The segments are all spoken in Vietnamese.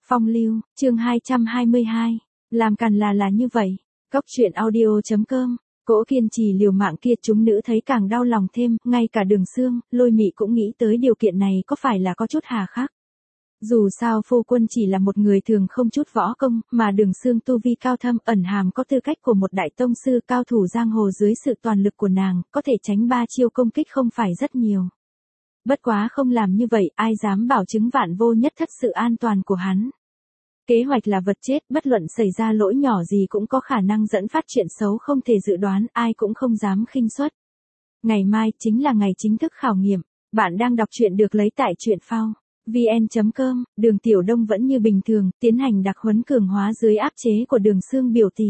Phong lưu, chương 222. Làm càn là như vậy. Cốc truyện audio.com. Cỗ kiên trì liều mạng kia chúng nữ thấy càng đau lòng thêm, ngay cả Đường Sương, Lôi Mị cũng nghĩ tới điều kiện này có phải là có chút hà khắc. Dù sao phu quân chỉ là một người thường không chút võ công, mà Đường Sương tu vi cao thâm ẩn hàm có tư cách của một đại tông sư cao thủ giang hồ, dưới sự toàn lực của nàng, có thể tránh 3 chiêu công kích không phải rất nhiều. Bất quá không làm như vậy, ai dám bảo chứng vạn vô nhất thất sự an toàn của hắn. Kế hoạch là vật chết, bất luận xảy ra lỗi nhỏ gì cũng có khả năng dẫn phát chuyện xấu không thể dự đoán, ai cũng không dám khinh suất. Ngày mai chính là ngày chính thức khảo nghiệm. Bạn đang đọc truyện được lấy tại truyện phao vn.com. Đường Tiểu Đông vẫn như bình thường, tiến hành đặc huấn cường hóa dưới áp chế của Đường Sương biểu tỷ.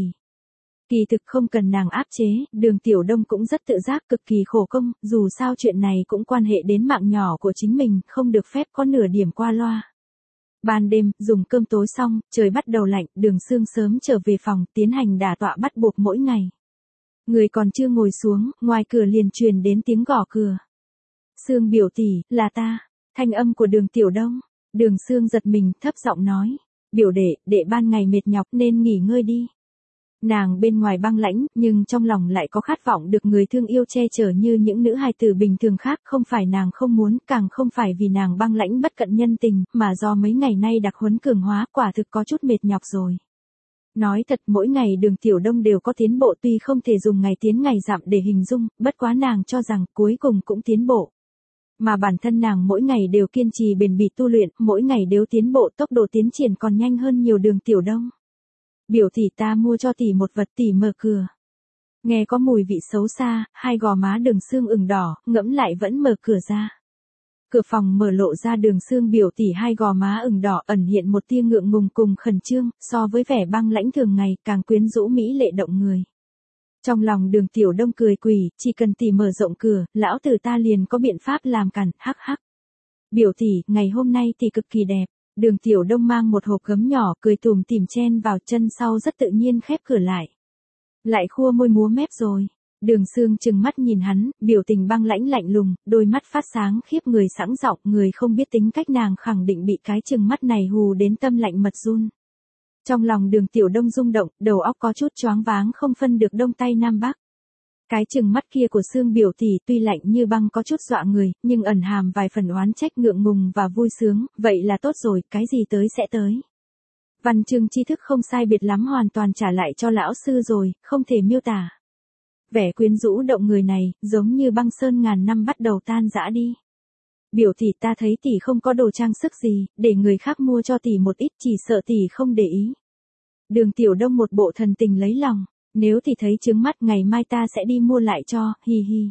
Kỳ thực không cần nàng áp chế, Đường Tiểu Đông cũng rất tự giác, cực kỳ khổ công, dù sao chuyện này cũng quan hệ đến mạng nhỏ của chính mình, không được phép có nửa điểm qua loa. Ban đêm, dùng cơm tối xong, trời bắt đầu lạnh, Đường Sương sớm trở về phòng, tiến hành đả tọa bắt buộc mỗi ngày. Người còn chưa ngồi xuống, ngoài cửa liền truyền đến tiếng gõ cửa. Sương biểu tỷ, là ta. Thanh âm của Đường Tiểu Đông. Đường Sương giật mình, thấp giọng nói. Biểu đệ ban ngày mệt nhọc nên nghỉ ngơi đi. Nàng bên ngoài băng lãnh, nhưng trong lòng lại có khát vọng được người thương yêu che chở như những nữ hài tử bình thường khác, không phải nàng không muốn, càng không phải vì nàng băng lãnh bất cận nhân tình, mà do mấy ngày nay đặc huấn cường hóa, quả thực có chút mệt nhọc rồi. Nói thật, mỗi ngày Đường Tiểu Đông đều có tiến bộ, tuy không thể dùng ngày tiến ngày giảm để hình dung, bất quá nàng cho rằng cuối cùng cũng tiến bộ. Mà bản thân nàng mỗi ngày đều kiên trì bền bỉ tu luyện, mỗi ngày đều tiến bộ, tốc độ tiến triển còn nhanh hơn nhiều Đường Tiểu Đông. Biểu tỷ, ta mua cho tỷ một vật, tỷ mở cửa. Nghe có mùi vị xấu xa, hai gò má Đường Sương ửng đỏ, ngẫm lại vẫn mở cửa ra. Cửa phòng mở lộ ra Đường Sương biểu tỷ hai gò má ửng đỏ, ẩn hiện một tia ngượng ngùng cùng khẩn trương, so với vẻ băng lãnh thường ngày, càng quyến rũ mỹ lệ động người. Trong lòng Đường Tiểu Đông cười quỷ, chỉ cần tỷ mở rộng cửa, lão tử ta liền có biện pháp làm cản, hắc hắc. Biểu tỷ, ngày hôm nay tỷ cực kỳ đẹp. Đường Tiểu Đông mang một hộp gấm nhỏ, cười tủm tỉm chen vào, chân sau rất tự nhiên khép cửa lại. Lại khua môi múa mép rồi. Đường Sương trừng mắt nhìn hắn, biểu tình băng lãnh lạnh lùng, đôi mắt phát sáng khiếp người, sẵn giọng, người không biết tính cách nàng khẳng định bị cái trừng mắt này hù đến tâm lạnh mật run. Trong lòng Đường Tiểu Đông rung động, đầu óc có chút choáng váng, không phân được đông tây nam bắc. Cái trừng mắt kia của Sương biểu tỷ tuy lạnh như băng có chút dọa người, nhưng ẩn hàm vài phần oán trách, ngượng ngùng và vui sướng, vậy là tốt rồi, cái gì tới sẽ tới. Văn chương tri thức không sai biệt lắm hoàn toàn trả lại cho lão sư rồi, không thể miêu tả. Vẻ quyến rũ động người này, giống như băng sơn ngàn năm bắt đầu tan rã đi. Biểu tỷ, ta thấy tỷ không có đồ trang sức gì, để người khác mua cho tỷ một ít, chỉ sợ tỷ không để ý. Đường Tiểu Đông một bộ thần tình lấy lòng. Nếu thì thấy chướng mắt, ngày mai ta sẽ đi mua lại cho, hi hi.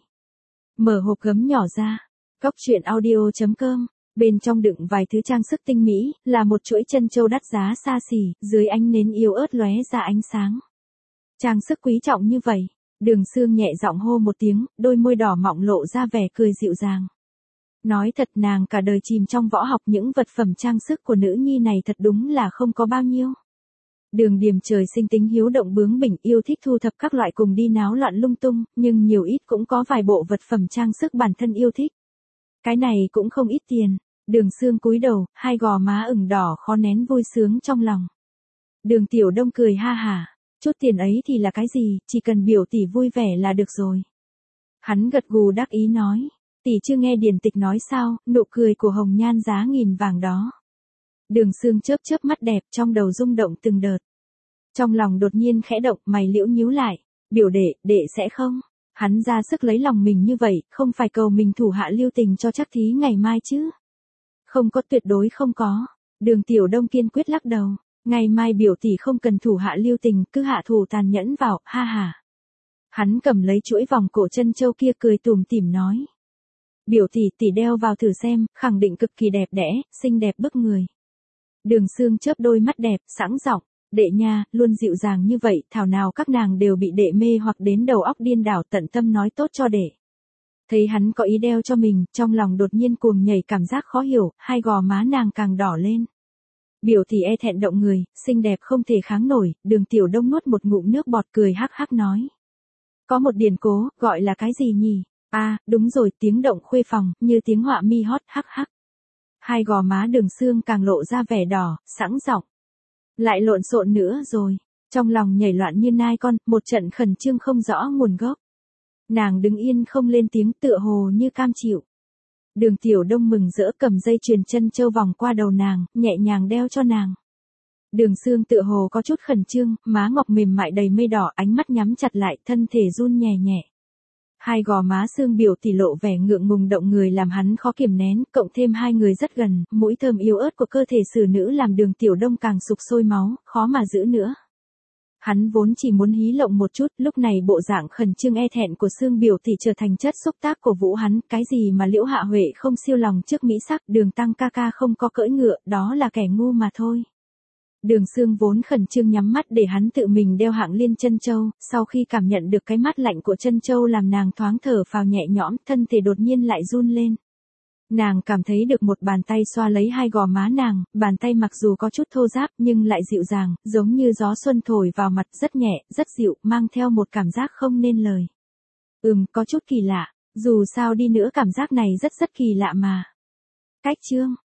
Mở hộp gấm nhỏ ra. Cốc truyện audio.com. Bên trong đựng vài thứ trang sức tinh mỹ, là một chuỗi chân châu đắt giá xa xỉ, dưới ánh nến yếu ớt lóe ra ánh sáng. Trang sức quý trọng như vậy. Đường Sương nhẹ giọng hô một tiếng, đôi môi đỏ mọng lộ ra vẻ cười dịu dàng. Nói thật, nàng cả đời chìm trong võ học, những vật phẩm trang sức của nữ nhi này thật đúng là không có bao nhiêu. Đường Điềm trời sinh tính hiếu động bướng bỉnh, yêu thích thu thập các loại cùng đi náo loạn lung tung, nhưng nhiều ít cũng có vài bộ vật phẩm trang sức bản thân yêu thích. Cái này cũng không ít tiền. Đường Sương cúi đầu, hai gò má ửng đỏ khó nén vui sướng trong lòng. Đường Tiểu Đông cười ha hả, chút tiền ấy thì là cái gì, chỉ cần biểu tỷ vui vẻ là được rồi. Hắn gật gù đắc ý nói, tỷ chưa nghe điển tịch nói sao, nụ cười của hồng nhan giá nghìn vàng đó. Đường Sương chớp chớp mắt đẹp, trong đầu rung động từng đợt. Trong lòng đột nhiên khẽ động, mày liễu nhíu lại. Biểu đệ sẽ không? Hắn ra sức lấy lòng mình như vậy, không phải cầu mình thủ hạ lưu tình cho chắc thí ngày mai chứ? Không có, tuyệt đối không có. Đường Tiểu Đông kiên quyết lắc đầu. Ngày mai biểu tỷ không cần thủ hạ lưu tình, cứ hạ thủ tàn nhẫn vào, ha ha. Hắn cầm lấy chuỗi vòng cổ chân châu kia, cười tủm tỉm nói. Biểu tỷ đeo vào thử xem, khẳng định cực kỳ đẹp đẽ, xinh đẹp bức người. Đường Sương chớp đôi mắt đẹp, sẵn giọng, đệ nha, luôn dịu dàng như vậy, thảo nào các nàng đều bị đệ mê hoặc đến đầu óc điên đảo, tận tâm nói tốt cho đệ. Thấy hắn có ý đeo cho mình, trong lòng đột nhiên cuồng nhảy cảm giác khó hiểu, hai gò má nàng càng đỏ lên. Biểu tỷ e thẹn động người, xinh đẹp không thể kháng nổi, Đường Tiểu Đông nuốt một ngụm nước bọt, cười hắc hắc nói. Có một điển cố, gọi là cái gì nhỉ? À, đúng rồi, tiếng động khuê phòng, như tiếng họa mi hót, hắc hắc. Hai gò má Đường Sương càng lộ ra vẻ đỏ, sẵn giọng. Lại lộn xộn nữa rồi. Trong lòng nhảy loạn như nai con, một trận khẩn trương không rõ nguồn gốc. Nàng đứng yên không lên tiếng, tựa hồ như cam chịu. Đường Tiểu Đông mừng rỡ cầm dây chuyền chân châu vòng qua đầu nàng, nhẹ nhàng đeo cho nàng. Đường Sương tựa hồ có chút khẩn trương, má ngọc mềm mại đầy mây đỏ, ánh mắt nhắm chặt lại, thân thể run nhẹ nhẹ. Hai gò má Sương biểu tỷ lộ vẻ ngượng ngùng động người làm hắn khó kiềm nén, cộng thêm hai người rất gần, mũi thơm yếu ớt của cơ thể xử nữ làm Đường Tiểu Đông càng sục sôi máu, khó mà giữ nữa. Hắn vốn chỉ muốn hí lộng một chút, lúc này bộ dạng khẩn trương e thẹn của Sương biểu tỷ trở thành chất xúc tác của vũ hắn, cái gì mà Liễu Hạ Huệ không siêu lòng trước mỹ sắc, Đường Tăng ca ca không có cưỡi ngựa, đó là kẻ ngu mà thôi. Đường Sương vốn khẩn trương nhắm mắt để hắn tự mình đeo hạng liên chân châu, sau khi cảm nhận được cái mát lạnh của chân châu làm nàng thoáng thở phào nhẹ nhõm, thân thể đột nhiên lại run lên. Nàng cảm thấy được một bàn tay xoa lấy hai gò má nàng, bàn tay mặc dù có chút thô ráp nhưng lại dịu dàng, giống như gió xuân thổi vào mặt, rất nhẹ, rất dịu, mang theo một cảm giác không nên lời. Có chút kỳ lạ, dù sao đi nữa cảm giác này rất kỳ lạ mà. Cách chương